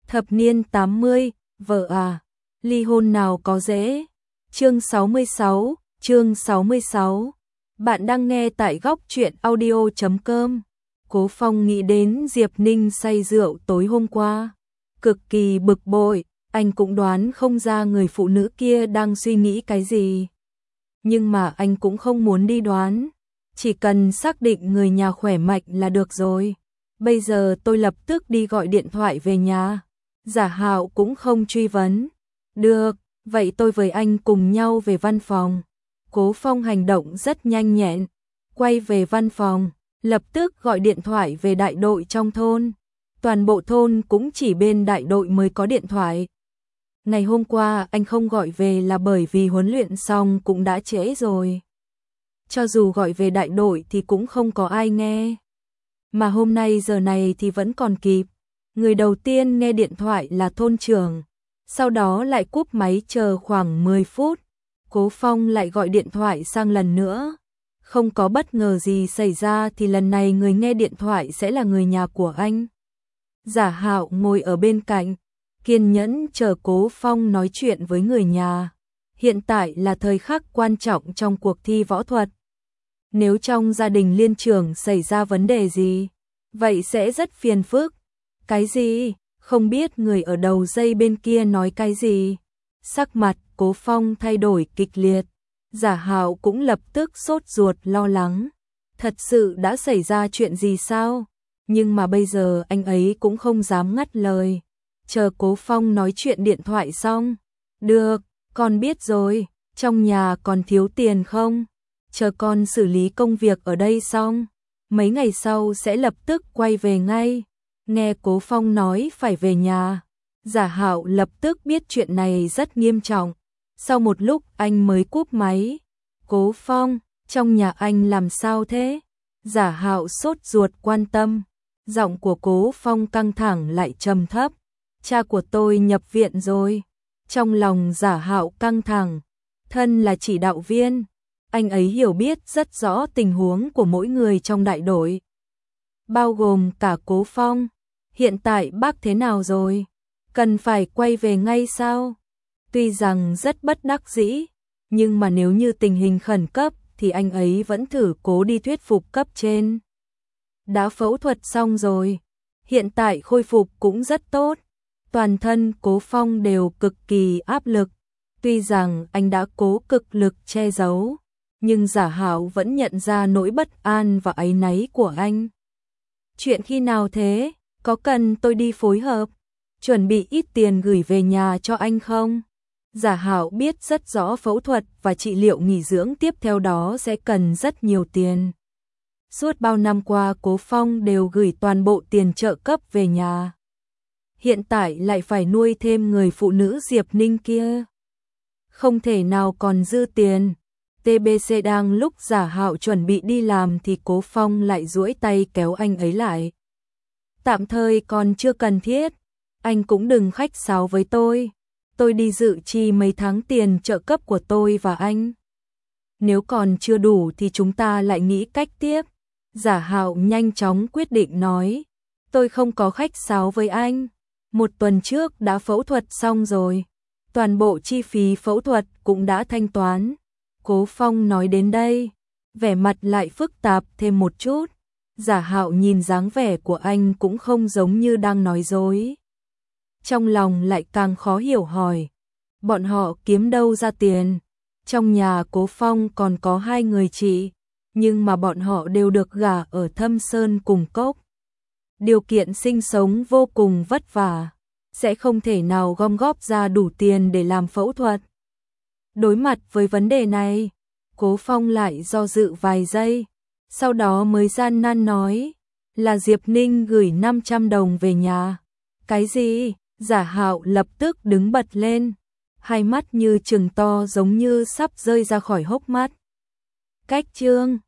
Thập niên 80, vợ à, ly hôn nào có dễ. Chương 66. Bạn đang nghe tại góc truyện audio.com. Cố Phong nghĩ đến Diệp Ninh say rượu tối hôm qua, cực kỳ bực bội, anh cũng đoán không ra người phụ nữ kia đang suy nghĩ cái gì. Nhưng mà anh cũng không muốn đi đoán, chỉ cần xác định người nhà khỏe mạnh là được rồi. Bây giờ tôi lập tức đi gọi điện thoại về nhà. Giả Hạo cũng không truy vấn. Được, vậy tôi với anh cùng nhau về văn phòng. Cố Phong hành động rất nhanh nhẹn, quay về văn phòng, lập tức gọi điện thoại về đại đội trong thôn. Toàn bộ thôn cũng chỉ bên đại đội mới có điện thoại. Ngày hôm qua anh không gọi về là bởi vì huấn luyện xong cũng đã trễ rồi. Cho dù gọi về đại đội thì cũng không có ai nghe. Mà hôm nay giờ này thì vẫn còn kịp. Người đầu tiên nghe điện thoại là thôn trưởng, sau đó lại cúp máy chờ khoảng 10 phút. Cố Phong lại gọi điện thoại sang lần nữa. Không có bất ngờ gì xảy ra thì lần này người nghe điện thoại sẽ là người nhà của anh. Giả Hạo ngồi ở bên cạnh, kiên nhẫn chờ Cố Phong nói chuyện với người nhà. Hiện tại là thời khắc quan trọng trong cuộc thi võ thuật. Nếu trong gia đình liên trưởng xảy ra vấn đề gì, vậy sẽ rất phiền phức. Cái gì? Không biết người ở đầu dây bên kia nói cái gì. Sắc mặt Cố Phong thay đổi kịch liệt. Giả Hạo cũng lập tức sốt ruột lo lắng. Thật sự đã xảy ra chuyện gì sao? Nhưng mà bây giờ anh ấy cũng không dám ngắt lời. Chờ Cố Phong nói chuyện điện thoại xong. Được, con biết rồi. Trong nhà còn thiếu tiền không? Chờ con xử lý công việc ở đây xong, mấy ngày sau sẽ lập tức quay về ngay. Nghe Cố Phong nói phải về nhà, Giả Hạo lập tức biết chuyện này rất nghiêm trọng. Sau một lúc anh mới cúp máy. Cố Phong, trong nhà anh làm sao thế? Giả Hạo sốt ruột quan tâm. Giọng của Cố Phong căng thẳng lại trầm thấp. Cha của tôi nhập viện rồi. Trong lòng Giả Hạo căng thẳng. Thân là chỉ đạo viên, anh ấy hiểu biết rất rõ tình huống của mỗi người trong đại đội, bao gồm cả Cố Phong. Hiện tại bác thế nào rồi? Cần phải quay về ngay sao? Tuy rằng rất bất đắc dĩ, nhưng mà nếu như tình hình khẩn cấp thì anh ấy vẫn thử cố đi thuyết phục cấp trên. Đã phẫu thuật xong rồi, hiện tại khôi phục cũng rất tốt. Toàn thân Cố Phong đều cực kỳ áp lực. Tuy rằng anh đã cố cực lực che giấu, nhưng Giả Hạo vẫn nhận ra nỗi bất an và áy náy của anh. Chuyện khi nào thế? Có cần tôi đi phối hợp, chuẩn bị ít tiền gửi về nhà cho anh không? Giả Hạo biết rất rõ phẫu thuật và trị liệu nghỉ dưỡng tiếp theo đó sẽ cần rất nhiều tiền. Suốt bao năm qua Cố Phong đều gửi toàn bộ tiền trợ cấp về nhà. Hiện tại lại phải nuôi thêm người phụ nữ Diệp Ninh kia. Không thể nào còn dư tiền. TBC đang lúc Giả Hạo chuẩn bị đi làm thì Cố Phong lại duỗi tay kéo anh ấy lại. Tạm thời còn chưa cần thiết, anh cũng đừng khách sáo với tôi. Tôi đi dự chi mấy tháng tiền trợ cấp của tôi và anh. Nếu còn chưa đủ thì chúng ta lại nghĩ cách tiếp. Giả Hạo nhanh chóng quyết định nói. Tôi không có khách sáo với anh. Một tuần trước đã phẫu thuật xong rồi. Toàn bộ chi phí phẫu thuật cũng đã thanh toán. Cố Phong nói đến đây, vẻ mặt lại phức tạp thêm một chút. Giả Hạo nhìn dáng vẻ của anh cũng không giống như đang nói dối. Trong lòng lại càng khó hiểu hỏi, bọn họ kiếm đâu ra tiền? Trong nhà Cố Phong còn có 2 người chị, nhưng mà bọn họ đều được gả ở Thâm Sơn cùng Cốc. Điều kiện sinh sống vô cùng vất vả, sẽ không thể nào gom góp ra đủ tiền để làm phẫu thuật. Đối mặt với vấn đề này, Cố Phong lại do dự vài giây, sau đó mới gian nan nói, là Diệp Ninh gửi 500 đồng về nhà. Cái gì? Giả Hạo lập tức đứng bật lên, hai mắt như trừng to giống như sắp rơi ra khỏi hốc mắt. Cách chương